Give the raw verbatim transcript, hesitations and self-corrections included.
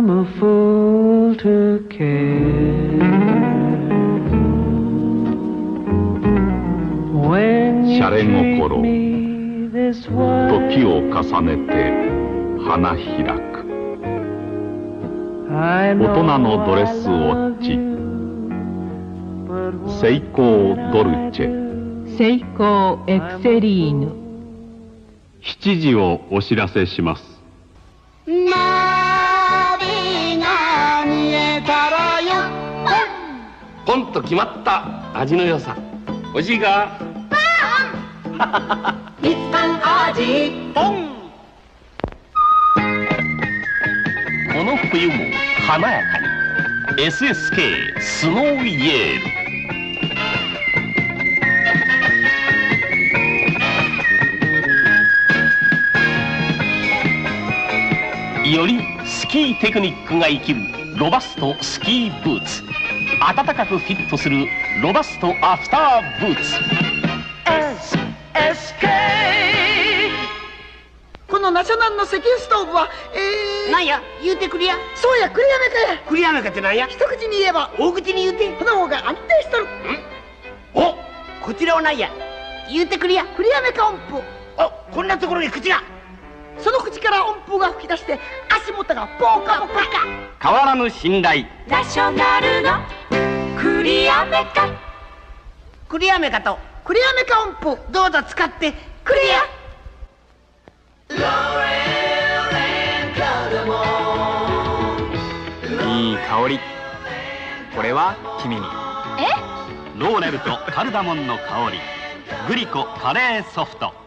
I'm a fool to care. When シャレ you 心 treat me this way, 時を重ねて花開く I 大 know 人のドレスウォ I ッチ love you, but セイコードルチェ what セイコーエクセリーヌ。 しちじをお知らせします。 ナビが見えたらよポンと決まった味の良さ。おいしいか？ みつパン味ポン。この冬も華やかに エスエスケー スノーイエール。よりスキーテクニックが生きるロバストスキーブーツ。暖かくフィットするロバストアフターブーツ。 エスエスケー。 このナショナルの石油ストーブはえー、 なんや言うてくれや。 そうや、栗やめかや。 栗やめかってなんや。 一口に言えば大口に言うて。 この方が安定しとる。 お、こちらはなんや言うてくれや。 栗やめか音符。 お、こんなところに口が。 その口から音符が吹き出して足元がポカポカ。 変わらぬ信頼。 ナショナルの栗やめか。 栗やめかと栗やめか音符、 どうぞ使ってくれや。 いい香り。これは君に。 え？ ローレルとカルダモンの香り。グリコカレーソフト。